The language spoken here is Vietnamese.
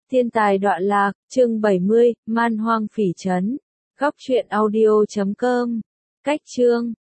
Thiên tài đoạn lạc, chương 70, man hoang phỉ trấn. Góc truyện audio.com. Cách chương